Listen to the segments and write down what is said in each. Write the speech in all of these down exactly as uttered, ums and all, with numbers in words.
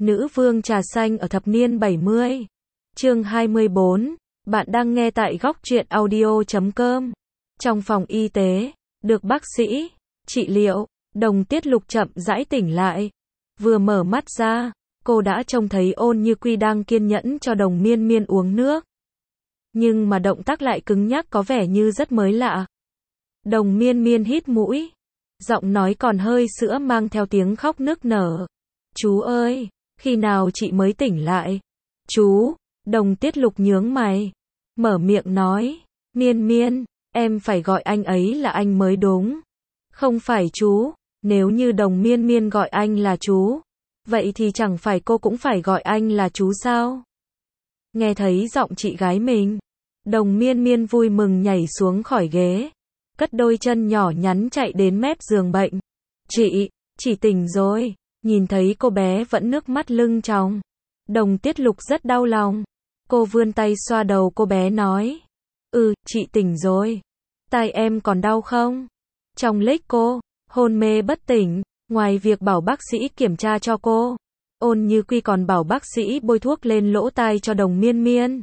Nữ vương trà xanh ở thập niên bảy mươi. Chương hai mươi bốn. Bạn đang nghe tại góc truyện audio chấm com. Trong phòng y tế, được bác sĩ trị liệu, Đồng Tiết Lục chậm rãi tỉnh lại. Vừa mở mắt ra, cô đã trông thấy Ôn Như Quy đang kiên nhẫn cho Đồng Miên Miên uống nước. Nhưng mà động tác lại cứng nhắc, có vẻ như rất mới lạ. Đồng Miên Miên hít mũi, giọng nói còn hơi sữa mang theo tiếng khóc nức nở. "Chú ơi, khi nào chị mới tỉnh lại?" "Chú." Đồng Tiết Lục nhướng mày, mở miệng nói, "Miên Miên, em phải gọi anh ấy là anh mới đúng. Không phải chú." Nếu như Đồng Miên Miên gọi anh là chú, vậy thì chẳng phải cô cũng phải gọi anh là chú sao? Nghe thấy giọng chị gái mình, Đồng Miên Miên vui mừng nhảy xuống khỏi ghế, cất đôi chân nhỏ nhắn chạy đến mép giường bệnh. "Chị, chị tỉnh rồi." Nhìn thấy cô bé vẫn nước mắt lưng tròng, Đồng Tiết Lục rất đau lòng. Cô vươn tay xoa đầu cô bé nói, "Ừ, chị tỉnh rồi. Tai em còn đau không?" Trong lúc cô hôn mê bất tỉnh, ngoài việc bảo bác sĩ kiểm tra cho cô, Ôn Như Quy còn bảo bác sĩ bôi thuốc lên lỗ tai cho Đồng Miên Miên.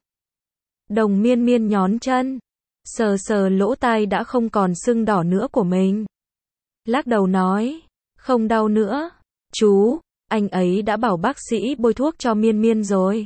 Đồng Miên Miên nhón chân, sờ sờ lỗ tai đã không còn sưng đỏ nữa của mình, lắc đầu nói, "Không đau nữa. Chú, anh ấy đã bảo bác sĩ bôi thuốc cho Miên Miên rồi."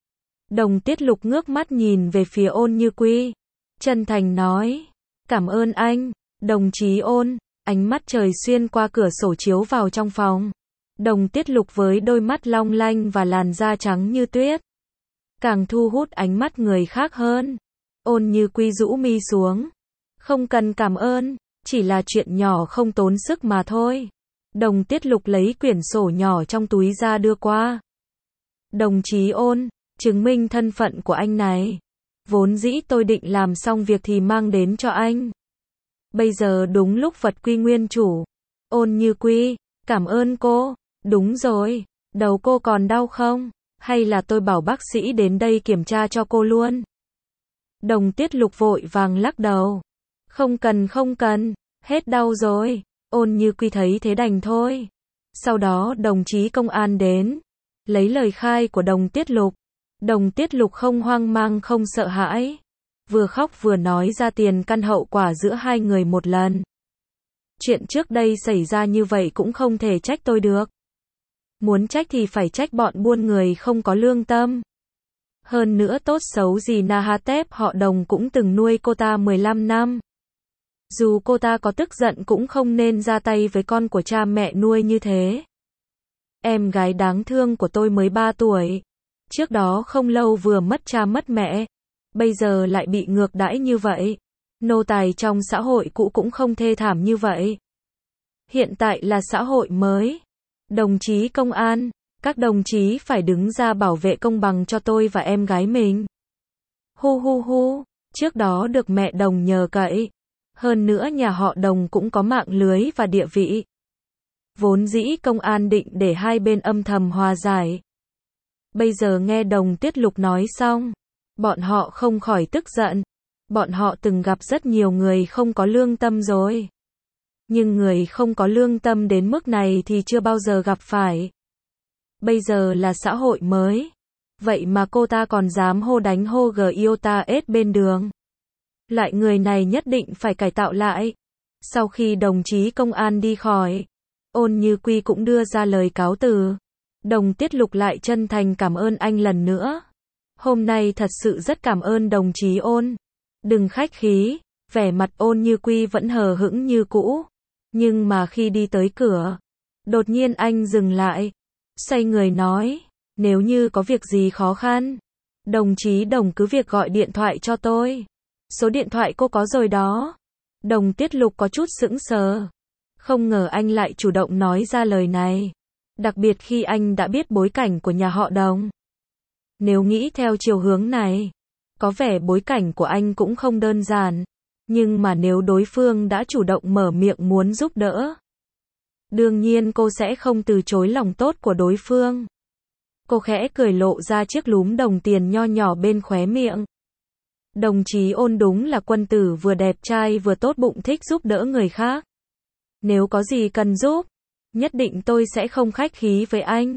Đồng Tiết Lục ngước mắt nhìn về phía Ôn Như Quy, chân thành nói, "Cảm ơn anh, đồng chí Ôn." Ánh mắt trời xuyên qua cửa sổ chiếu vào trong phòng. Đồng Tiết Lục với đôi mắt long lanh và làn da trắng như tuyết, càng thu hút ánh mắt người khác hơn. Ôn Như Quy rũ mi xuống, "Không cần cảm ơn, chỉ là chuyện nhỏ không tốn sức mà thôi." Đồng Tiết Lục lấy quyển sổ nhỏ trong túi ra đưa qua. "Đồng chí Ôn, chứng minh thân phận của anh này. Vốn dĩ tôi định làm xong việc thì mang đến cho anh. Bây giờ đúng lúc vật quy nguyên chủ." Ôn Như Quy, "Cảm ơn cô." "Đúng rồi, đầu cô còn đau không? Hay là tôi bảo bác sĩ đến đây kiểm tra cho cô luôn?" Đồng Tiết Lục vội vàng lắc đầu, "Không cần không cần, hết đau rồi." Ôn Như Quy thấy thế đành thôi. Sau đó đồng chí công an đến, lấy lời khai của Đồng Tiết Lục. Đồng Tiết Lục không hoang mang không sợ hãi, vừa khóc vừa nói ra tiền căn hậu quả giữa hai người một lần. "Chuyện trước đây xảy ra như vậy cũng không thể trách tôi được. Muốn trách thì phải trách bọn buôn người không có lương tâm. Hơn nữa tốt xấu gì Nahatep họ Đồng cũng từng nuôi cô ta mười lăm năm. Dù cô ta có tức giận cũng không nên ra tay với con của cha mẹ nuôi như thế. Em gái đáng thương của tôi mới ba tuổi. Trước đó không lâu vừa mất cha mất mẹ. Bây giờ lại bị ngược đãi như vậy. Nô tài trong xã hội cũ cũng không thê thảm như vậy. Hiện tại là xã hội mới. Đồng chí công an, các đồng chí phải đứng ra bảo vệ công bằng cho tôi và em gái mình." Hu hu hu, trước đó được mẹ Đồng nhờ cậy. Hơn nữa nhà họ Đồng cũng có mạng lưới và địa vị. Vốn dĩ công an định để hai bên âm thầm hòa giải. Bây giờ nghe Đồng Tiết Lục nói xong, bọn họ không khỏi tức giận. Bọn họ từng gặp rất nhiều người không có lương tâm rồi. Nhưng người không có lương tâm đến mức này thì chưa bao giờ gặp phải. Bây giờ là xã hội mới. Vậy mà cô ta còn dám hô đánh hô gờ yêu ta ết bên đường. Loại người này nhất định phải cải tạo lại. Sau khi đồng chí công an đi khỏi, Ôn Như Quy cũng đưa ra lời cáo từ. Đồng Tiết Lục lại chân thành cảm ơn anh lần nữa. "Hôm nay thật sự rất cảm ơn đồng chí Ôn." "Đừng khách khí." Vẻ mặt Ôn Như Quy vẫn hờ hững như cũ. Nhưng mà khi đi tới cửa, đột nhiên anh dừng lại, xoay người nói, "Nếu như có việc gì khó khăn, đồng chí Đồng cứ việc gọi điện thoại cho tôi. Số điện thoại cô có rồi đó." Đồng Tiết Lục có chút sững sờ. Không ngờ anh lại chủ động nói ra lời này. Đặc biệt khi anh đã biết bối cảnh của nhà họ Đồng. Nếu nghĩ theo chiều hướng này, có vẻ bối cảnh của anh cũng không đơn giản. Nhưng mà nếu đối phương đã chủ động mở miệng muốn giúp đỡ, đương nhiên cô sẽ không từ chối lòng tốt của đối phương. Cô khẽ cười lộ ra chiếc lúm đồng tiền nho nhỏ bên khóe miệng. Đồng chí Ôn đúng là quân tử vừa đẹp trai vừa tốt bụng, thích giúp đỡ người khác. Nếu có gì cần giúp, nhất định tôi sẽ không khách khí với anh.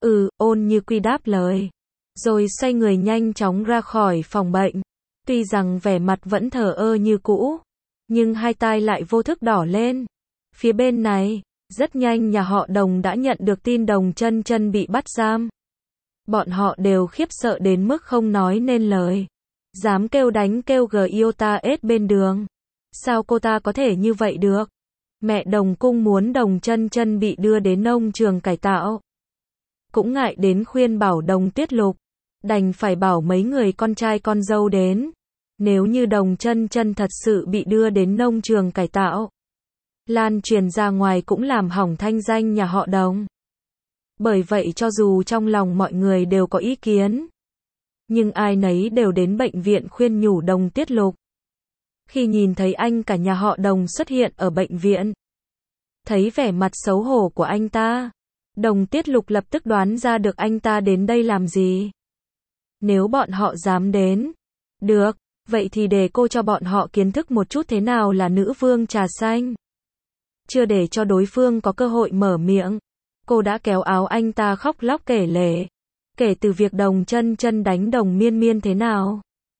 Ừ, Ôn Như Quy đáp lời. Rồi xoay người nhanh chóng ra khỏi phòng bệnh. Tuy rằng vẻ mặt vẫn thờ ơ như cũ, nhưng hai tai lại vô thức đỏ lên. Phía bên này, rất nhanh nhà họ Đồng đã nhận được tin Đồng Chân Chân bị bắt giam. Bọn họ đều khiếp sợ đến mức không nói nên lời. Dám kêu đánh kêu gờ yêu ta ết bên đường. Sao cô ta có thể như vậy được? Mẹ Đồng Cung muốn Đồng Chân Chân bị đưa đến nông trường cải tạo. Cũng ngại đến khuyên bảo Đồng Tuyết Lục. Đành phải bảo mấy người con trai con dâu đến. Nếu như Đồng Chân Chân thật sự bị đưa đến nông trường cải tạo, lan truyền ra ngoài cũng làm hỏng thanh danh nhà họ Đồng. Bởi vậy cho dù trong lòng mọi người đều có ý kiến, nhưng ai nấy đều đến bệnh viện khuyên nhủ Đồng Tuyết Lục. Khi nhìn thấy anh cả nhà họ Đồng xuất hiện ở bệnh viện, thấy vẻ mặt xấu hổ của anh ta, Đồng Tuyết Lục lập tức đoán ra được anh ta đến đây làm gì. Nếu bọn họ dám đến, được, vậy thì để cô cho bọn họ kiến thức một chút thế nào là nữ vương trà xanh. Chưa để cho đối phương có cơ hội mở miệng, cô đã kéo áo anh ta khóc lóc kể lể. Kể từ việc Đồng Chân Chân đánh Đồng Miên Miên thế nào,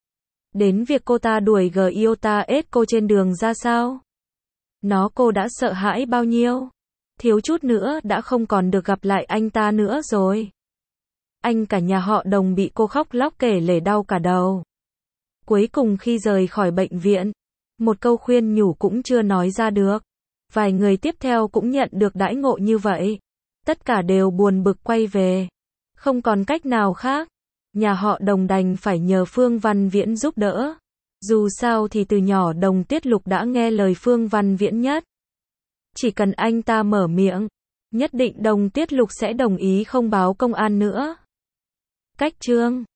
đến việc cô ta đuổi gờ yêu ta ết cô trên đường ra sao. Nó cô đã sợ hãi bao nhiêu, thiếu chút nữa đã không còn được gặp lại anh ta nữa rồi. Anh cả nhà họ Đồng bị cô khóc lóc kể lể đau cả đầu. Cuối cùng khi rời khỏi bệnh viện, một câu khuyên nhủ cũng chưa nói ra được. Vài người tiếp theo cũng nhận được đãi ngộ như vậy. Tất cả đều buồn bực quay về. Không còn cách nào khác. Nhà họ Đồng đành phải nhờ Phương Văn Viễn giúp đỡ. Dù sao thì từ nhỏ Đồng Tuyết Lục đã nghe lời Phương Văn Viễn nhất. Chỉ cần anh ta mở miệng, nhất định Đồng Tuyết Lục sẽ đồng ý không báo công an nữa. Cách chương